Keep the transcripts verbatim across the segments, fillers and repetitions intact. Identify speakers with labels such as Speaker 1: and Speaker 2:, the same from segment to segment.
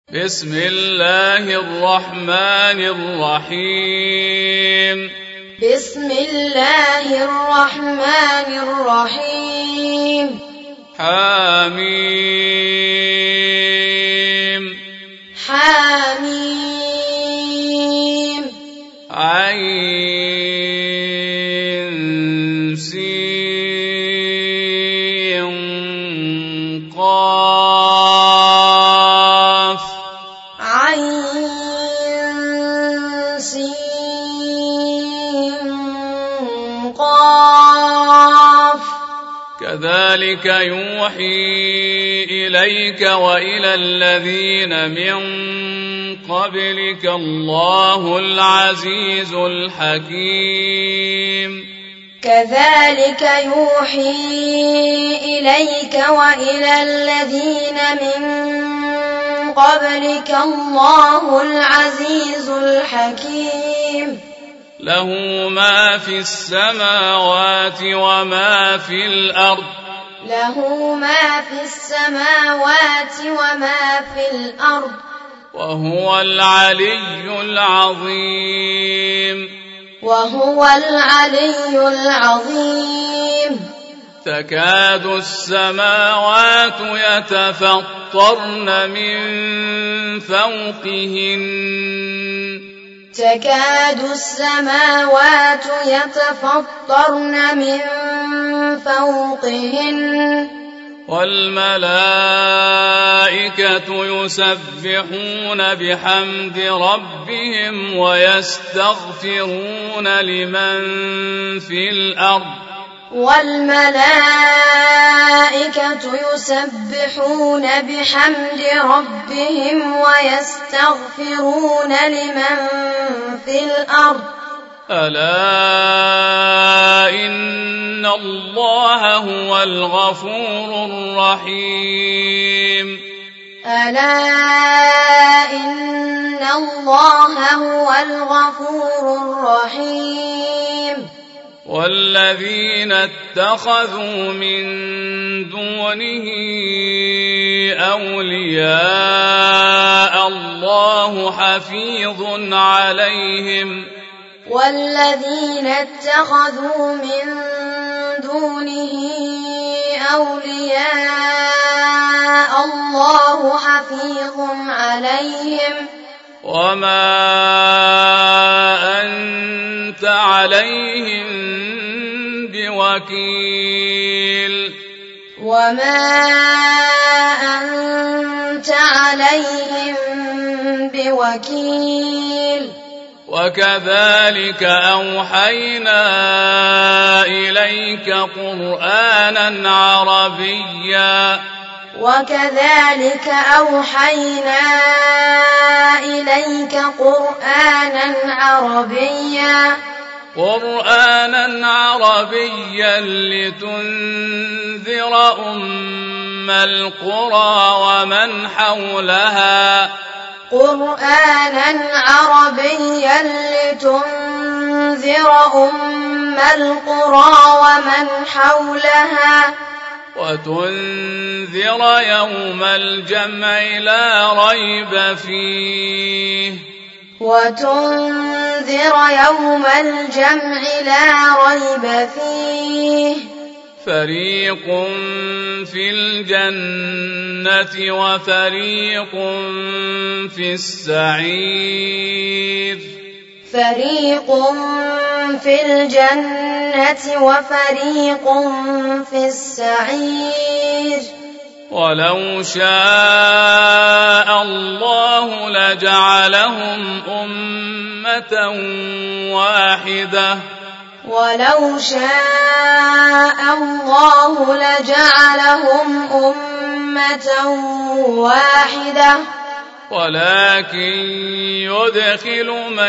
Speaker 1: بسم الله الرحمن الرحيم
Speaker 2: بسم الله الرحمن الرحيم
Speaker 1: حميم
Speaker 2: حميم
Speaker 1: عين سين قاف
Speaker 2: عين سين قاف
Speaker 1: كذلك يوحي إليك وإلى الذين من قبلك الله العزيز الحكيم
Speaker 2: كذلك يوحي إليك وإلى الذين من قبلك الله العزيز الحكيم
Speaker 1: له ما في السماوات وما في الأرض
Speaker 2: له ما في السماوات وما في الأرض
Speaker 1: وهو العلي العظيم
Speaker 2: وهو العلي العظيم
Speaker 1: تكاد السماوات يتفطرن من فوقهن
Speaker 2: تكاد السماوات يتفطرن من فوقهن
Speaker 1: والملائكة يسبحون بحمد ربهم ويستغفرون لمن في الأرض
Speaker 2: والملائكة يسبحون بحمد ربهم ويستغفرون لمن في الأرض
Speaker 1: ألا إن الله هو الغفور الرحيم
Speaker 2: ألا إن الله هو الغفور الرحيم
Speaker 1: والذين اتخذوا من دونه أولياء الله حفيظ عليهم
Speaker 2: والذين اتخذوا من دونه أولياء الله حفيظ عليهم
Speaker 1: وما أنت عليهم بوكيل
Speaker 2: وما أنت عليهم بوكيل
Speaker 1: وكذلك أوحينا إليك قرآنا عربيا
Speaker 2: وكذلك أوحينا إليك قرآنا عربيا
Speaker 1: قرآنا عربيا لتنذر أم القرى ومن حولها
Speaker 2: قرآنا عربيا لتنذر أم القرى ومن حولها
Speaker 1: وتنذر يوم الجمع لا ريب فيه
Speaker 2: وتنذر يوم الجمع لا ريب فيه
Speaker 1: فريق في الجنة وفريق في السعير
Speaker 2: فريق في الجنة وفريق في السعير
Speaker 1: ولو شاء الله لجعلهم أمة واحدة
Speaker 2: ولو شاء الله لجعلهم أمة واحدة
Speaker 1: ولكن يدخل من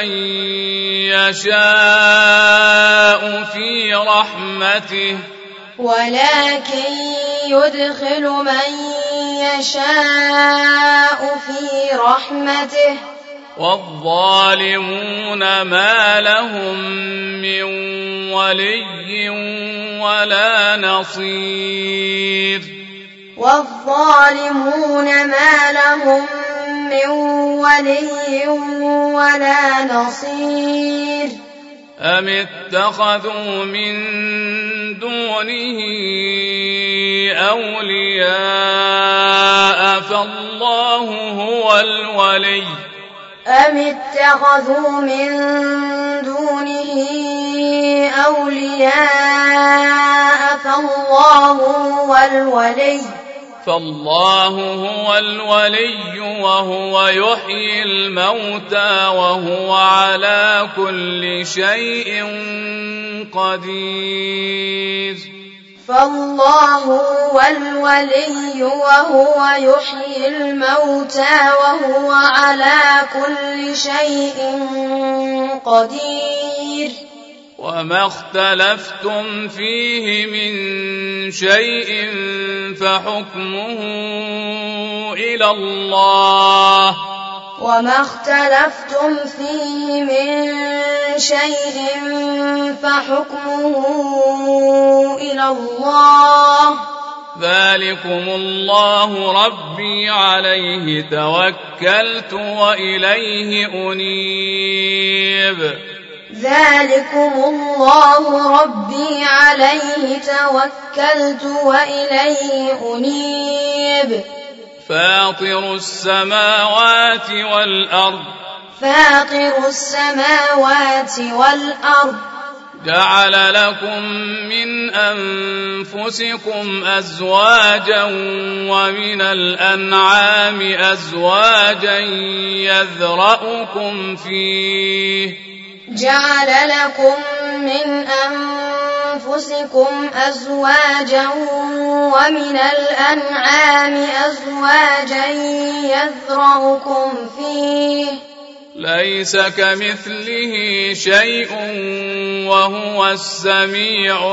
Speaker 1: يشاء في رحمته
Speaker 2: ولكن يدخل من يشاء في رحمته
Speaker 1: والظالمون ما لهم من ولي ولا نصير
Speaker 2: والظالمون ما لهم من ولي ولا نصير
Speaker 1: أم اتخذوا من دونه أولياء فالله هو الولي
Speaker 2: أم اتخذوا من دونه أولياء فالله هو الولي
Speaker 1: فالله هو الولي وهو يحيي الموتى وهو على كل شيء قدير
Speaker 2: فالله هو الولي وهو يحيي الموتى وهو على كل شيء قدير
Speaker 1: وما اختلفتم فيه من شيء فحكمه إلى الله
Speaker 2: وما اختلفتم فيه من شيء فحكمه إلى الله
Speaker 1: ذلكم الله ربي عليه توكلت وإليه أنيب
Speaker 2: ذلكم الله ربي عليه توكلت وإليه أنيب
Speaker 1: فاطر السماوات والأرض
Speaker 2: فاطر السماوات والأرض
Speaker 1: جعل لكم من أنفسكم أزواجا ومن الأنعام أزواجا يذرأكم فيه
Speaker 2: جعل لكم من أنفسكم أزواجا ومن الأنعام أزواجا يذرأكم فيه
Speaker 1: ليس كمثله شيء وهو السميع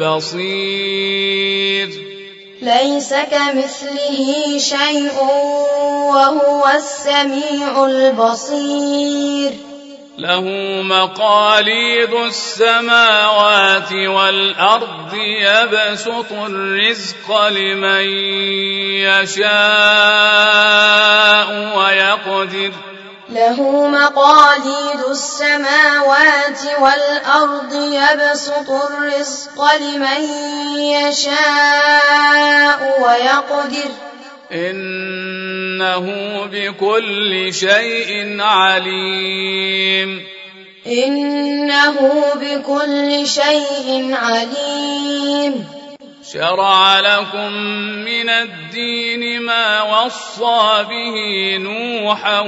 Speaker 1: البصير
Speaker 2: ليس كمثله شيء وهو السميع البصير
Speaker 1: له مقاليد السماوات والأرض يبسط الرزق لمن يشاء ويقدر
Speaker 2: له مقاليد السماوات والأرض يبسط الرزق لمن يشاء ويقدر
Speaker 1: إنه بكل شيء عليم
Speaker 2: إنه بكل شيء عليم
Speaker 1: شرع لكم من الدين ما وصى به نوحا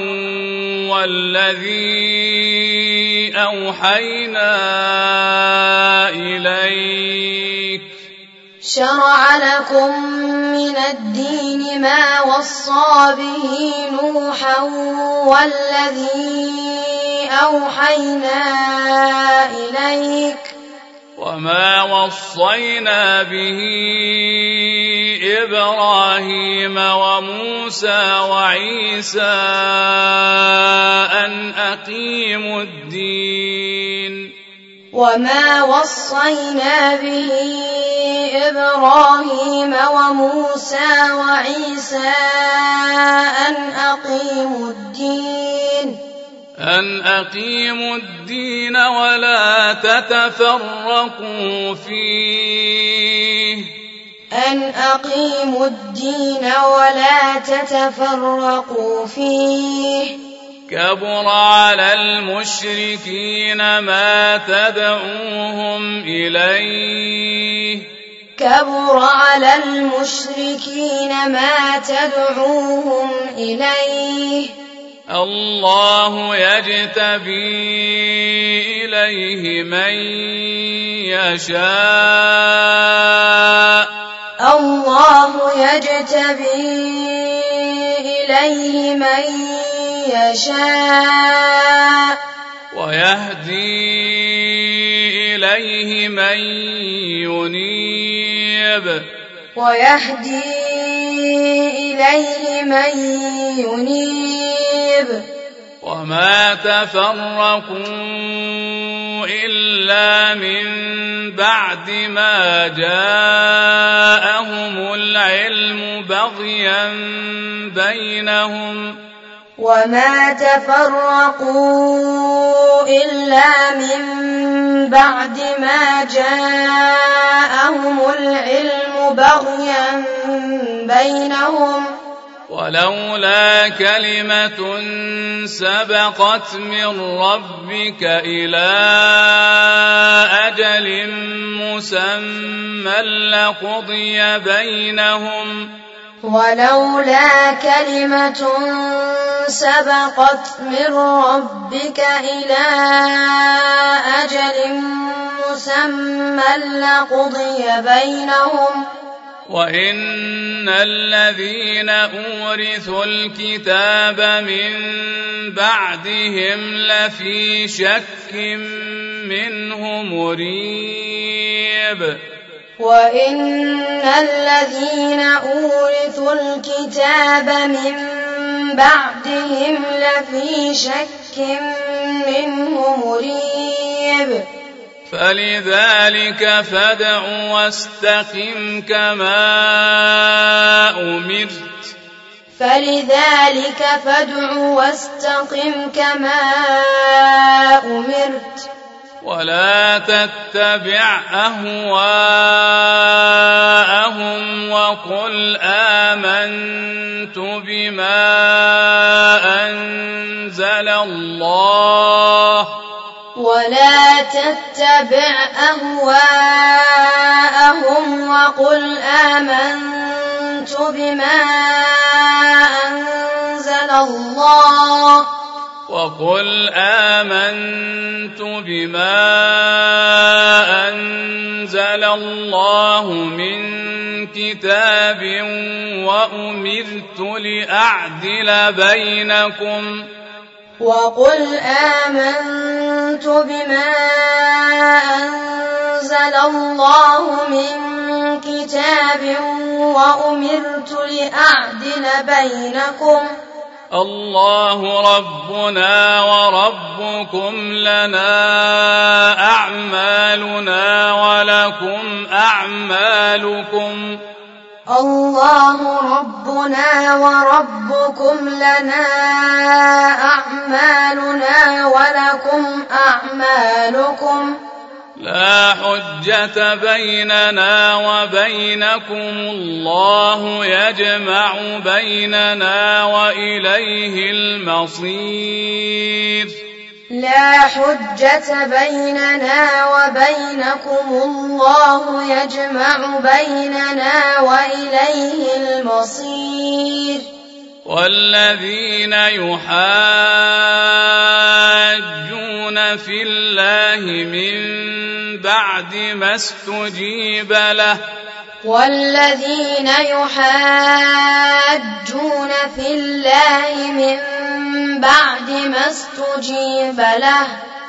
Speaker 1: والذي أوحينا إليك
Speaker 2: شرع لكم من الدين ما وصى به نوحا والذي أوحينا إليك
Speaker 1: وما وصينا به إبراهيم وموسى وعيسى أن أقيموا الدين
Speaker 2: وما وصينا به إبراهيم وموسى وعيسى أن أقيموا الدين
Speaker 1: أن أقيموا الدين ولا تتفرقوا فيه
Speaker 2: أن أقيموا الدين ولا تتفرقوا فيه
Speaker 1: كبر على المشركين ما تدعوهم إليه
Speaker 2: كبر على المشركين ما تدعوهم إليه
Speaker 1: الله يجتبي إليه من يشاء
Speaker 2: الله يجتبي إليه من يشاء
Speaker 1: ويهدي إليه من ينيب
Speaker 2: ويهدي إليه من ينيب
Speaker 1: وما تفرقوا إلا من بعد ما جاءهم العلم بغيا بينهم
Speaker 2: وما تفرقوا إلا من بعد ما جاءهم العلم بغيا بينهم
Speaker 1: ولولا كلمة سبقت من ربك إلى أجل مسمى لقضي بينهم
Speaker 2: ولولا كلمة سبقت من ربك إلى أجل مسمى لقضي بينهم
Speaker 1: وإن الذين أورثوا الكتاب من بعدهم لفي شك منه مريب
Speaker 2: وإن الذين أورثوا الكتاب من بعدهم لفي شك منه مريب
Speaker 1: فلذلك فادع واستقم كما أمرت
Speaker 2: فلذلك فادع واستقم كما أمرت
Speaker 1: ولا تتبع أهواءهم وقل آمنت بما أنزل الله
Speaker 2: ولا تتبع أهواءهم وقل آمنت بما أنزل الله
Speaker 1: وقل آمنت بما أنزل الله من كتاب وأمرت لأعدل بينكم
Speaker 2: وقل آمنت بما أنزل الله من كتاب وأمرت لأعدل بينكم
Speaker 1: الله ربنا وربكم لنا أعمالنا ولكم أعمالكم
Speaker 2: الله ربنا وربكم لنا أعمالنا ولكم أعمالكم
Speaker 1: لا حجة بيننا وبينكم الله يجمع بيننا وإليه المصير
Speaker 2: لا حجة بيننا وبينكم الله يجمع بيننا وإليه المصير
Speaker 1: والذين يحاجون في الله من بعد ما استجيب له
Speaker 2: والذين يحاجون في الله من بعد ما استجيب له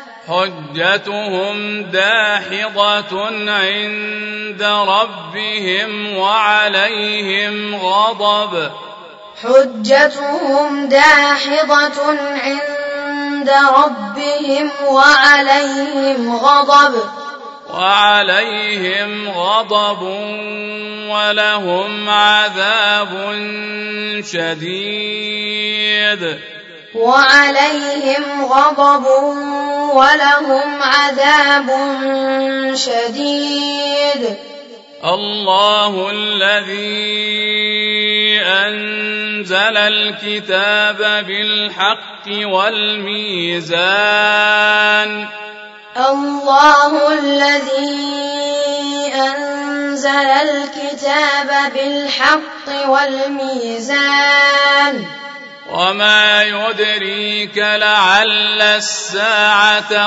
Speaker 1: حجتهم داحضة عند ربهم وعليهم غضب
Speaker 2: حجتهم داحضة عند ربهم وعليهم غضب
Speaker 1: وعليهم غضب ولهم عذاب شديد
Speaker 2: وعليهم غضب ولهم عذاب شديد
Speaker 1: الله الذي أنزل الكتاب بالحق والميزان
Speaker 2: الله الذي أنزل الكتاب بالحق والميزان
Speaker 1: وما يدريك لعل الساعة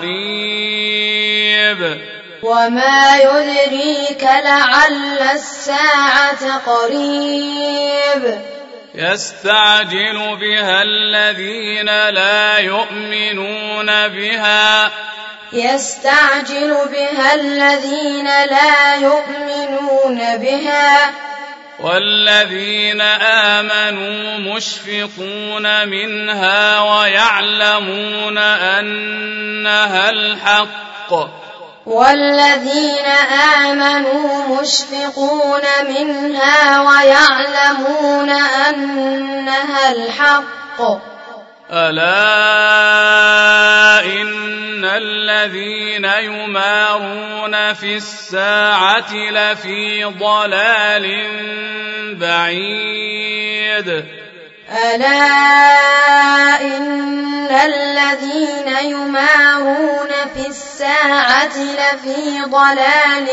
Speaker 1: قريب
Speaker 2: وما يدريك لعل الساعة قريب
Speaker 1: يستعجل بها الذين لا يؤمنون بها
Speaker 2: يستعجل بها الذين لا يؤمنون بها
Speaker 1: والذين آمنوا مشفقون منها ويعلمون أنها الحق
Speaker 2: والذين آمنوا مشفقون منها ويعلمون أنها الحق
Speaker 1: ألا إن الذين يمارون في الساعة لفي ضلال بعيد
Speaker 2: ألا إن الذين يمارون في الساعة لفي ضلال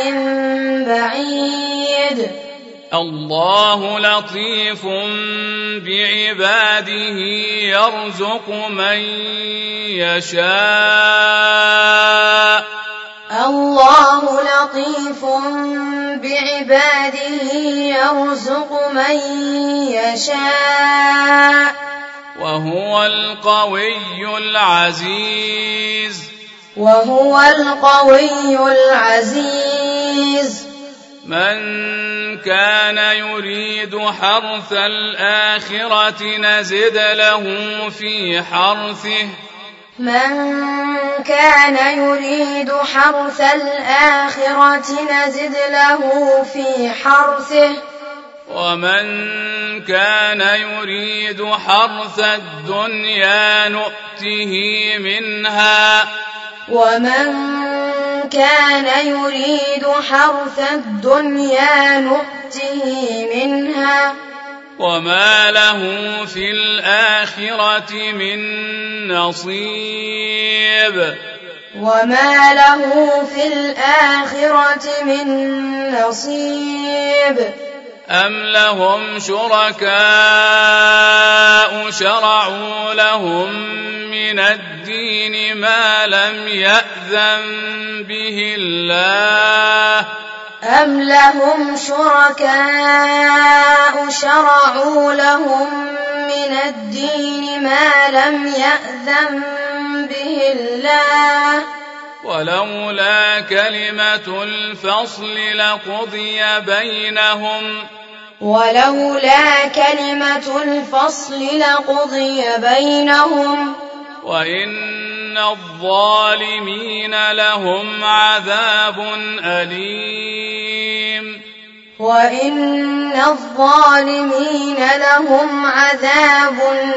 Speaker 2: بعيد
Speaker 1: الله لطيف بعباده يرزق من يشاء
Speaker 2: الله لطيف بعباده يرزق من يشاء
Speaker 1: وهو القوي العزيز
Speaker 2: وهو القوي العزيز
Speaker 1: من كان يريد حرث الآخرة نزد له في حرثه
Speaker 2: من كان يريد حرث الآخرة نزد له في حرثه
Speaker 1: ومن كان يريد حرث الدنيا نؤته منها
Speaker 2: ومن كان يريد حرث الدنيا نؤته منها
Speaker 1: وما له في الآخرة من نصيب
Speaker 2: وما له في الآخرة من نصيب
Speaker 1: أم لهم شركاء شرعوا لهم من الدين ما لم يأذن به الله
Speaker 2: أم لهم شركاء شرعوا لهم من الدين ما لم يأذن به الله
Speaker 1: ولولا كلمة الفصل لقضي بينهم
Speaker 2: ولولا كلمة الفصل لقضي بينهم
Speaker 1: وإن الظالمين لهم عذاب أليم
Speaker 2: وإن الظالمين لهم عذاب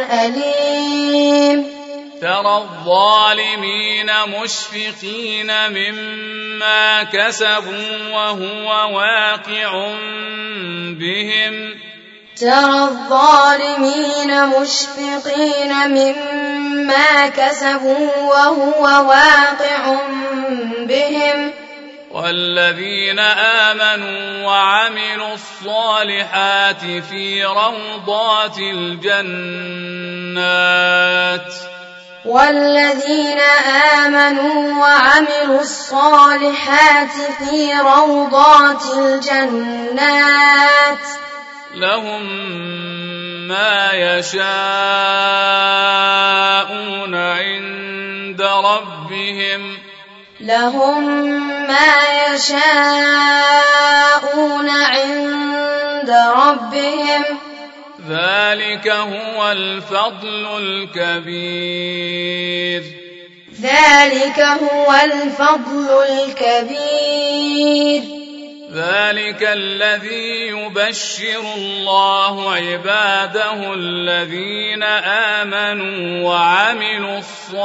Speaker 2: أليم
Speaker 1: ترى الظالمين مشفقين مما كسبوا وهو واقع بهم
Speaker 2: ترى الظالمين مشفقين مما كسبوا وهو واقع بهم
Speaker 1: والذين آمنوا وعملوا الصالحات في روضات الجنات
Speaker 2: والذين آمنوا وعملوا الصالحات في روضات الجنات
Speaker 1: لهم ما يشاءون عند ربهم
Speaker 2: لهم ما يشاءون عند ربهم
Speaker 1: ذلك هو الفضل الكبير
Speaker 2: ذلك هو الفضل الكبير
Speaker 1: ذلك الذي يبشر الله عباده الذين آمنوا وعملوا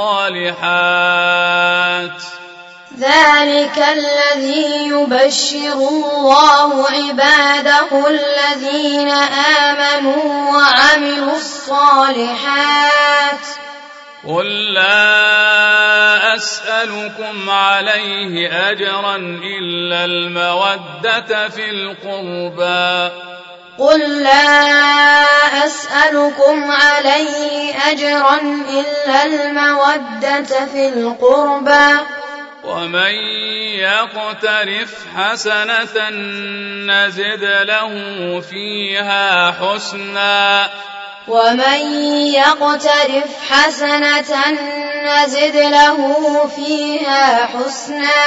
Speaker 1: الصالحات
Speaker 2: ذلك الذي يبشر الله عباده الذين آمنوا وعملوا الصالحات
Speaker 1: قل لا أسألكم عليه أجرا إلا المودة في القربى
Speaker 2: قل لا أسألكم عليه أجرا إلا المودة في القربى
Speaker 1: ومن يقترف حسنة نزد له فيها حسنا
Speaker 2: ومن يقترف حسنة نزد له فيها حسنا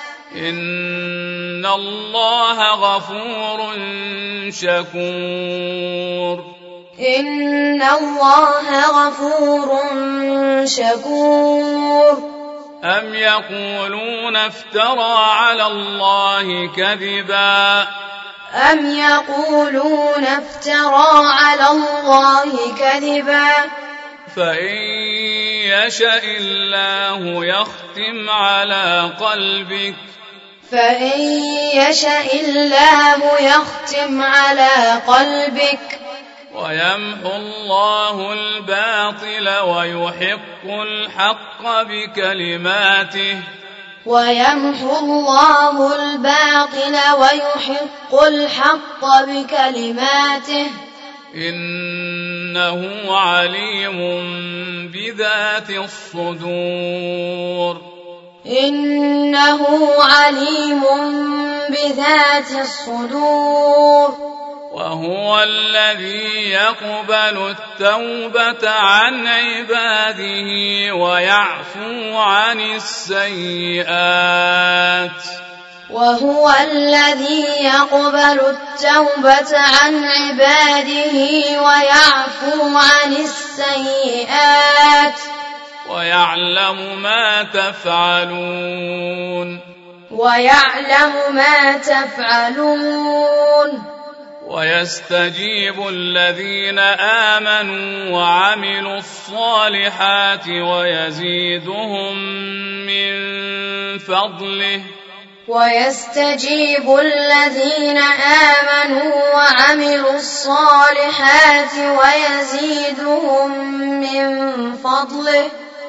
Speaker 1: إن الله غفور شكور
Speaker 2: إن الله غفور شكور
Speaker 1: أم يقولون افترى على الله كذبا
Speaker 2: أم يقولون افترى على الله كذبا
Speaker 1: فإن يشأ الله يختم على قلبك
Speaker 2: فإن يشأ الله يختم على قلبك
Speaker 1: ويمحو الله الباطل ويحق الحق بكلماته
Speaker 2: ويمحو الله الباطل ويحق الحق بكلماته
Speaker 1: إنه عليم بذات الصدور
Speaker 2: إنه عليم بذات الصدور
Speaker 1: وهو الذي يقبل التوبة عن عباده ويعفو عن السيئات
Speaker 2: وهو الذي يقبل التوبة عن عباده ويعفو عن السيئات
Speaker 1: ويعلم ما تفعلون
Speaker 2: ويعلم ما تفعلون
Speaker 1: ويستجيب الذين آمنوا وعملوا الصالحات ويزيدهم من فضله
Speaker 2: ويستجيب الذين آمنوا وعملوا الصالحات ويزيدهم من فضله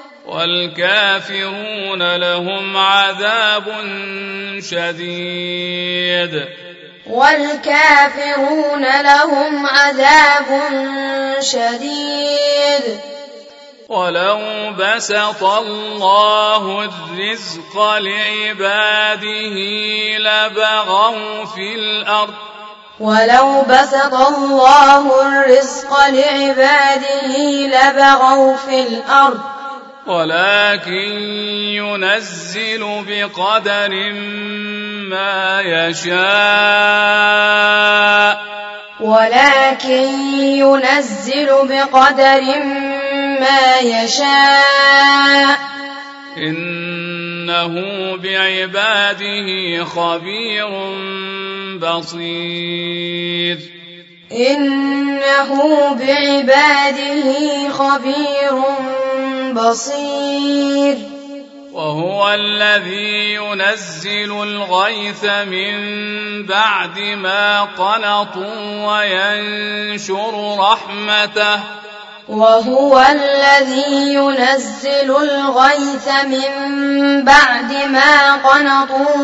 Speaker 1: والكافرون لهم عذاب شديد
Speaker 2: والكافرون لهم عذاب شديد
Speaker 1: ولو بسط الله الرزق لعباده لبغوا في الأرض
Speaker 2: ولو بسط الله الرزق لعباده لبغوا في الأرض
Speaker 1: ولكن ينزل بقدر ما يشاء
Speaker 2: ولكن ينزل بقدر ما يشاء
Speaker 1: إنه بعباده خبير بصير
Speaker 2: إنه بعباده خبير بصير
Speaker 1: وهو الذي ينزل الغيث من بعد ما قنطوا وينشر رحمته
Speaker 2: وهو الذي ينزل الغيث من بعد ما قنطوا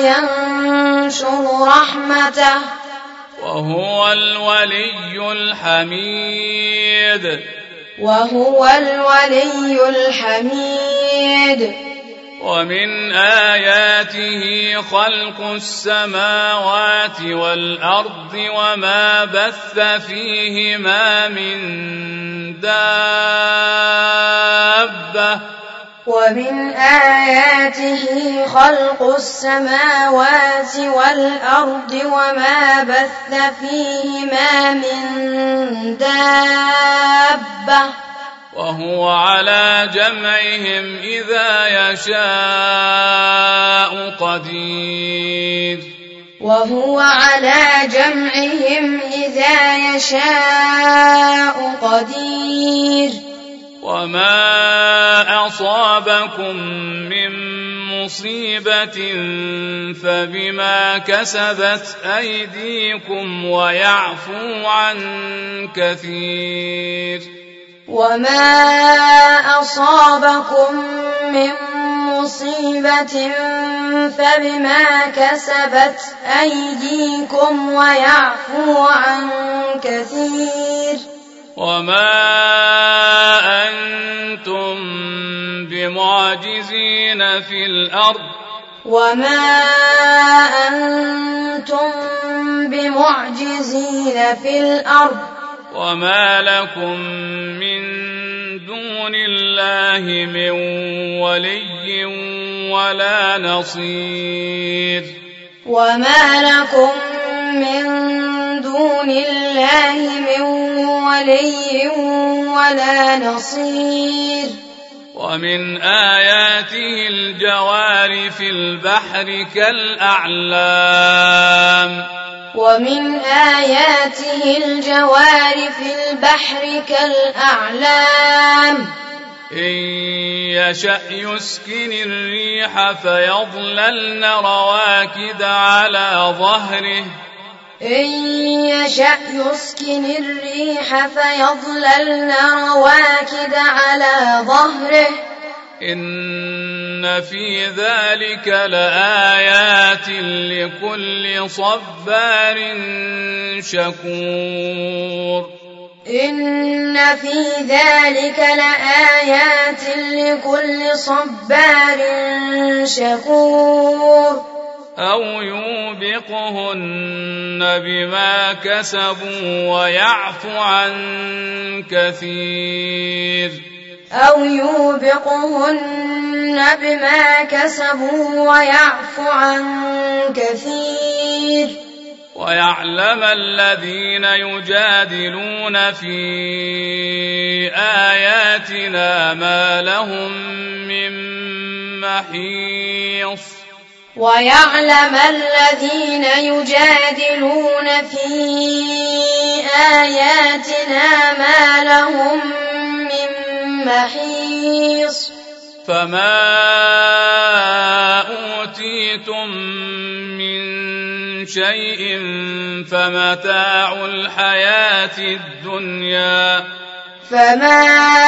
Speaker 2: وينشر رحمته
Speaker 1: وهو الولي الحميد
Speaker 2: وهو الولي الحميد
Speaker 1: ومن آياته خلق السماوات والأرض وما بث فيهما من دابة
Speaker 2: ومن آياته خلق السماوات والأرض وما بث فيهما من دابة
Speaker 1: وهو على جمعهم إذا يشاء قدير
Speaker 2: وهو على جمعهم إذا يشاء قدير
Speaker 1: وما أصابكم من مصيبة فبما كسبت أيديكم ويعفو عن كثير
Speaker 2: وما أصابكم من مصيبة فبما كسبت أيديكم ويعفو عن كثير
Speaker 1: وما أنتم بمعجزين في الأرض
Speaker 2: وما أنتم بمعجزين في الأرض
Speaker 1: وما لكم من دون الله من ولي ولا نصير
Speaker 2: وما لكم من دون الله من ولي ولا نصير
Speaker 1: ومن آياته الجوار في البحر كالأعلام
Speaker 2: ومن آياته الجوار في البحر كالأعلام
Speaker 1: إن يشأ يسكن الريح فيظللن رواكد على ظهره
Speaker 2: إن يشأ يسكن الريح فيظللن رواكد على ظهره
Speaker 1: إن في ذلك لآيات لكل صبار شكور
Speaker 2: إن في ذلك لآيات لكل صبار شكور
Speaker 1: أو يوبقهن بما كسبوا ويعفو عن كثير
Speaker 2: أو يوبقهن بما كسبوا ويعفو عن كثير
Speaker 1: ويعلم الذين يجادلون في آياتنا ما لهم من محيص
Speaker 2: ويعلم الذين يجادلون في آياتنا ما لهم من محيص
Speaker 1: فما أوتيتم من شيء فمتاع الحياة الدنيا
Speaker 2: فما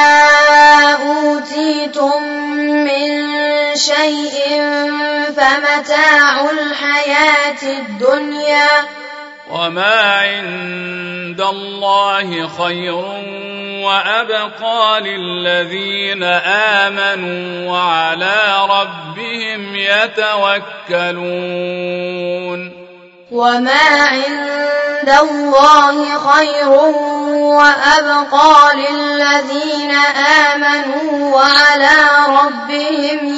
Speaker 2: أوتيتم من شيء فمتاع الحياة الدنيا
Speaker 1: وما عند الله خير وأبقى للذين آمنوا وعلى ربهم يتوكلون
Speaker 2: وما عند الله خير وأبقى للذين آمنوا وعلى ربهم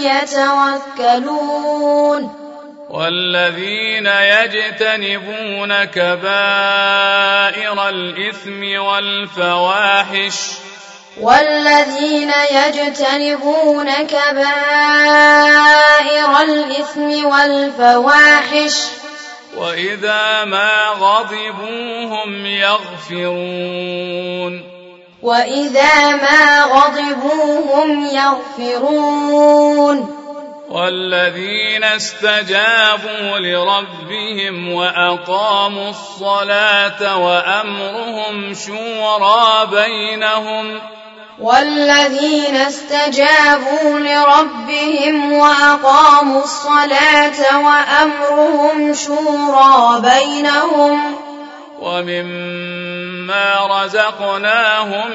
Speaker 2: يتوكلون
Speaker 1: والذين يجتنبون كبائر الإثم والفواحش
Speaker 2: والذين يجتنبون كبائر الإثم والفواحش
Speaker 1: وإذا ما غضبوا هم يغفرون
Speaker 2: وإذا ما غضبوا هم يغفرون
Speaker 1: والذين استجابوا لربهم وأقاموا الصلاة وأمرهم شورى بينهم
Speaker 2: والذين استجابوا لربهم وأقاموا الصلاة وأمرهم شورى بينهم
Speaker 1: ومما رزقناهم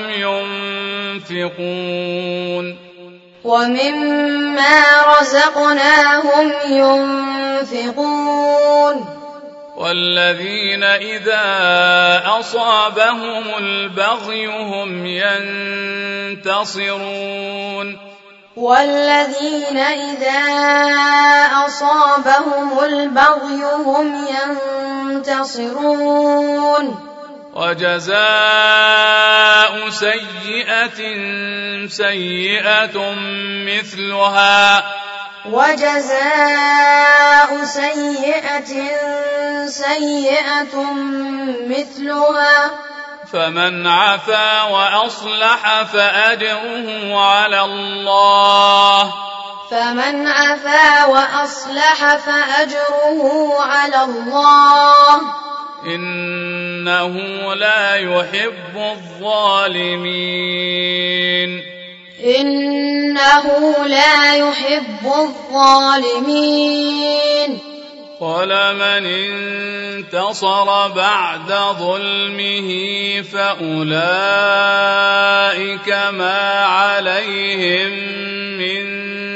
Speaker 1: ينفقون
Speaker 2: ومما رزقناهم ينفقون
Speaker 1: والذين إذا أصابهم البغي هم ينتصرون
Speaker 2: والذين إذا أصابهم البغي هم ينتصرون
Speaker 1: وجزاء سيئة سيئة مثلها
Speaker 2: وجزاء سيئة سيئة مثلها
Speaker 1: فمن عفا وأصلح فأجره على الله
Speaker 2: فمن عفا وأصلح فأجره على الله
Speaker 1: إنه لا يحب الظالمين
Speaker 2: إنه لا يحب الظالمين
Speaker 1: ولمن انتصر بعد ظلمه فأولئك ما عليهم من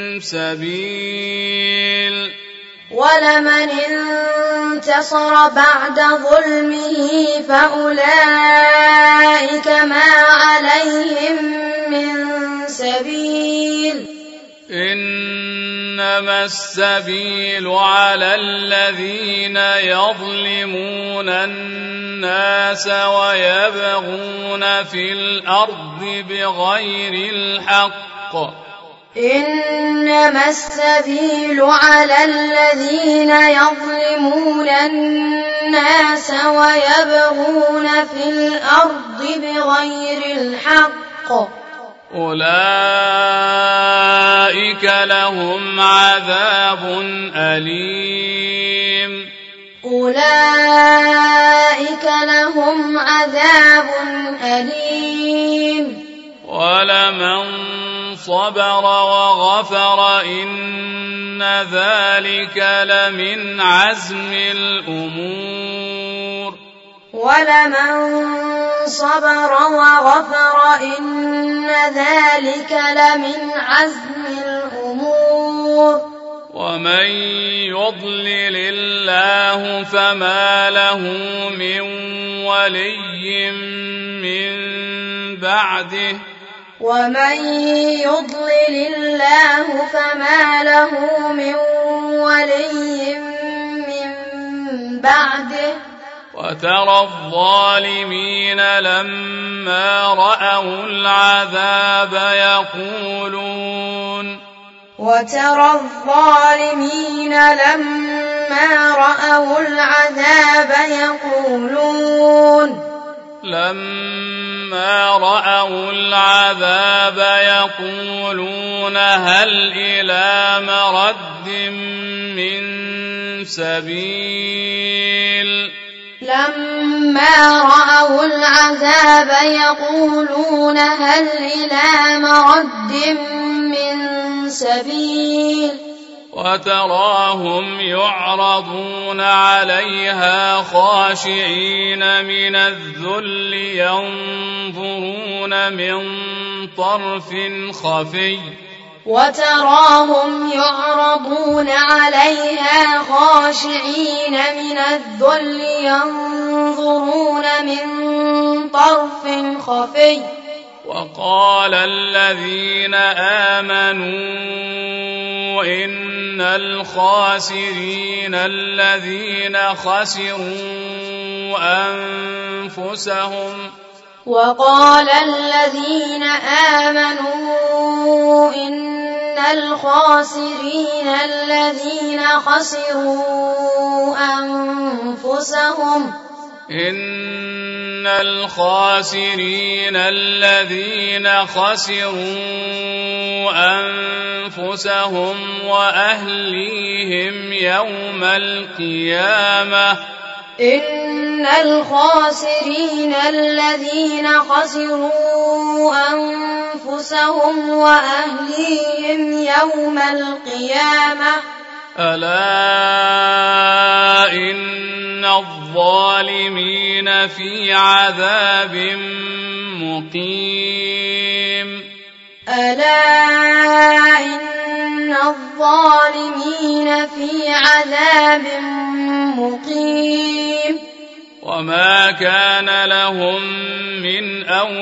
Speaker 1: سبيل
Speaker 2: ولمن انتصر بعد ظلمه فأولئك ما عليهم من سبيل
Speaker 1: إنما السبيل على الذين يظلمون الناس ويبغون في الأرض بغير الحق
Speaker 2: إنما السبيل على الذين يظلمون الناس ويبغون في الأرض بغير الحق
Speaker 1: أولئك لهم عذاب أليم
Speaker 2: أولئك لهم عذاب أليم
Speaker 1: ولمن صبر وغفر إن ذلك لمن عزم الأمور
Speaker 2: ولمن صبر وغفر إن ذلك لمن عزم الأمور
Speaker 1: ومن يضلل الله فما له من ولي من بعده
Speaker 2: ومن يضلل الله فما له من ولي من بعده
Speaker 1: وترى الظالمين لما رأوا العذاب يقولون
Speaker 2: وترى الظالمين لما رأوا العذاب يقولون
Speaker 1: لما رأوا العذاب يقولون هل إلى مرد من سبيل
Speaker 2: لما رأوا العذاب يقولون هل إلى مرد من سبيل
Speaker 1: وتراهم يعرضون عليها خاشعين من الذل ينظرون من طرف خفي
Speaker 2: وتراهم يعرضون عليها خاشعين من الذل ينظرون من طرف خفي
Speaker 1: وقال الذين آمنوا إن الخاسرين الذين خسروا أنفسهم
Speaker 2: وقال الذين آمنوا إن الخاسرين الذين خسروا أنفسهم
Speaker 1: إن الخاسرين الذين خسروا أنفسهم وأهليهم يوم القيامة
Speaker 2: إن الخاسرين الذين خسروا أنفسهم وأهليهم يوم القيامة
Speaker 1: ألا إن الظالمين في عذاب مقيم
Speaker 2: ألا إن الظالمين في عذاب مقيم
Speaker 1: وما كان لهم من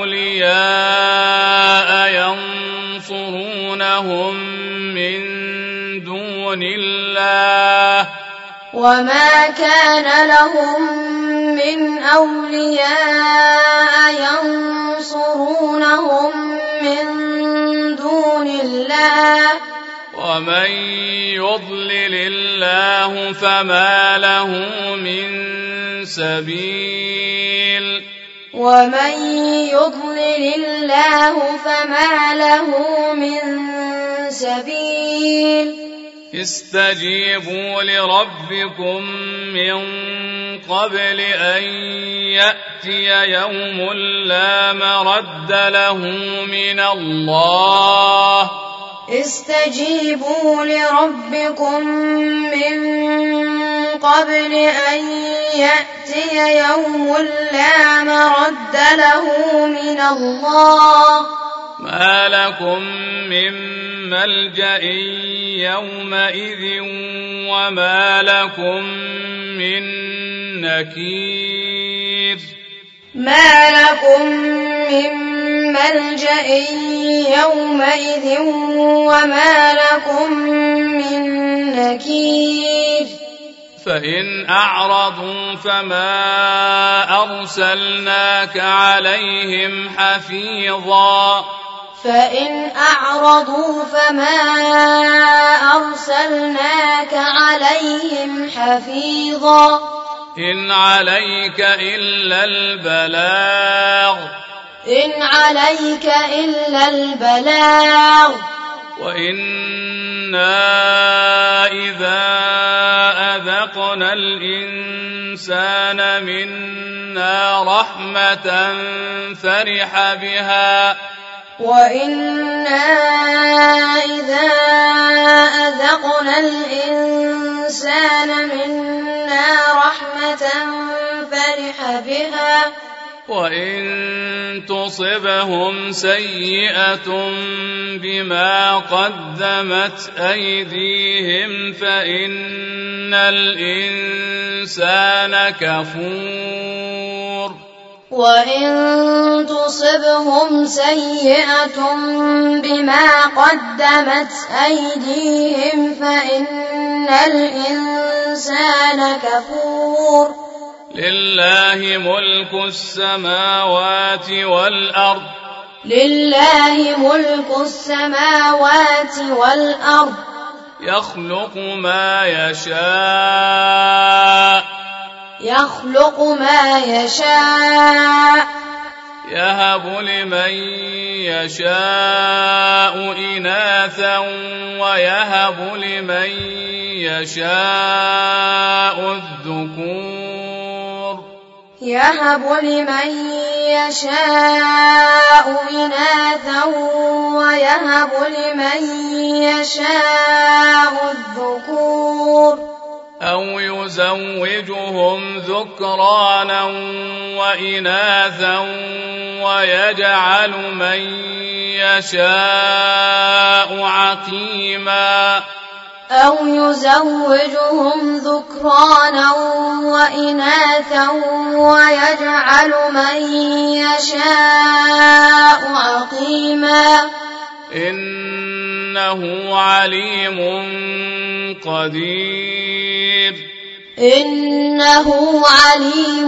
Speaker 1: أولياء ينصرونهم من دون الله
Speaker 2: وما كان لهم من أولياء ينصرونهم من دون الله
Speaker 1: ومن يضلل الله فما له من سبيل
Speaker 2: ومن يضلل الله فما له من سبيل
Speaker 1: استجيبوا لربكم من قبل أن يأتي يوم لا مرد له من الله
Speaker 2: استجيبوا لربكم من قبل أن يأتي يوم لا مرد له من الله
Speaker 1: ما لكم من ملجأ يومئذ وما لكم من نكير
Speaker 2: ما لكم من ملجأ يومئذ وما لكم من نكير
Speaker 1: فإن أعرضوا فما أرسلناك عليهم حفيظا
Speaker 2: فإن أعرضوا فما أرسلناك عليهم حفيظا
Speaker 1: إن عليك إلا البلاغ
Speaker 2: إن عليك إلا البلاغ
Speaker 1: وإنا إذا أذقنا الإنسان منا رحمة فرح بها
Speaker 2: وإنا إذا أذقنا الإنسان منا رحمة فرح بها
Speaker 1: وإن تصبهم سيئة بما قدمت أيديهم فإن الإنسان كفور
Speaker 2: وإن تصبهم سيئة بما قدمت أيديهم فإن الإنسان كفور
Speaker 1: لله ملك السماوات والأرض
Speaker 2: لله ملك السماوات والأرض
Speaker 1: يخلق ما يشاء
Speaker 2: يخلق ما يشاء
Speaker 1: يهب لمن يشاء إناثا ويهب لمن يشاء الذكور
Speaker 2: يهب لمن يشاء إناثا ويهب لمن يشاء الذكور
Speaker 1: أو يزوجهم ذكرانا وإناثا ويجعل من يشاء عقيما
Speaker 2: أو يزوجهم ذكرانا وإناثا ويجعل من يشاء عقيما
Speaker 1: إنه عليم قدير
Speaker 2: إنه عليم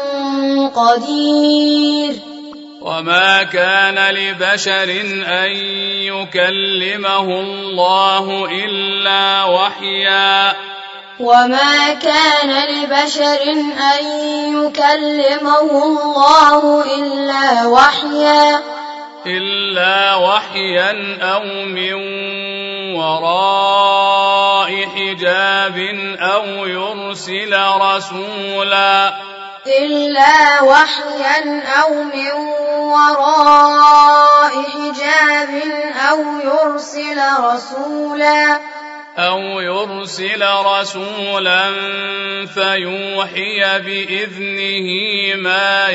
Speaker 2: قدير
Speaker 1: وما كان لبشر أن يكلمه الله إلا وحيا
Speaker 2: وما كان لبشر أن يكلمه الله إلا وحيا
Speaker 1: إلا وحيا أو من وراء حجاب أو يرسل رسولا
Speaker 2: إلا وحيا أو من وراء حجاب أو يرسل رسولا
Speaker 1: أو يرسل رسولا فيوحي بإذنه ما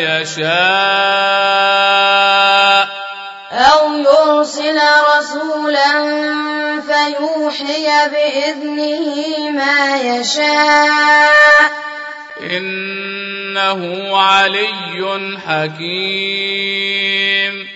Speaker 1: يشاء
Speaker 2: أو يرسل رسولا فيوحي بإذنه ما يشاء
Speaker 1: إنه علي حكيم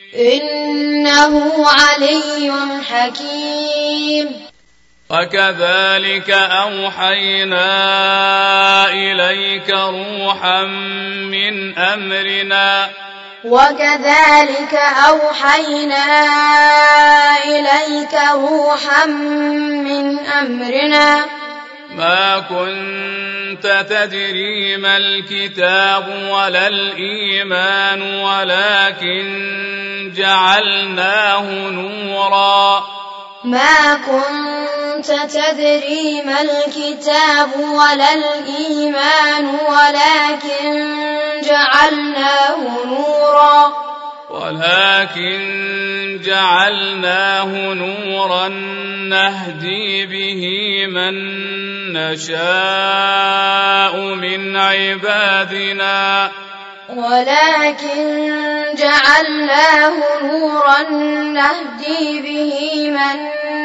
Speaker 2: إنه علي حكيم
Speaker 1: وكذلك أوحينا إليك روحا من أمرنا
Speaker 2: وكذلك أوحينا إليك روحا من أمرنا
Speaker 1: ما كنت تدري ما الكتاب ولا الإيمان ولكن جعلناه نورا
Speaker 2: ما كنت تدري ما الكتاب ولا الإيمان ولكن جعلناه نورا
Speaker 1: ولكن جعلناه نورا نهدي به من نشاء من عبادنا
Speaker 2: ولكن جعلناه نورا نهدي به من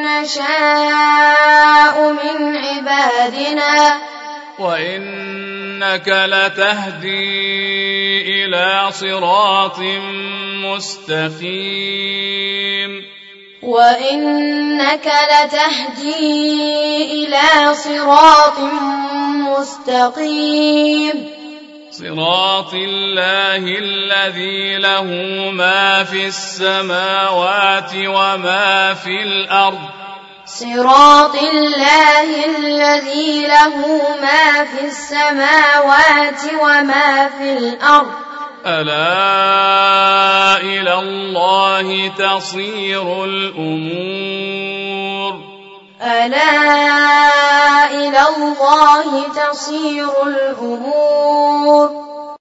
Speaker 2: نشاء من عبادنا
Speaker 1: وإنك لتهدي إلى صراط مستقيم
Speaker 2: وإنك لتهدي إلى صراط مستقيم
Speaker 1: صراط الله الذي له ما في السماوات وما في الأرض
Speaker 2: صراط الله الذي له ما في السماوات وما في الأرض
Speaker 1: ألا إلى الله تصير الأمور
Speaker 2: ألا إلى الله تصير الأمور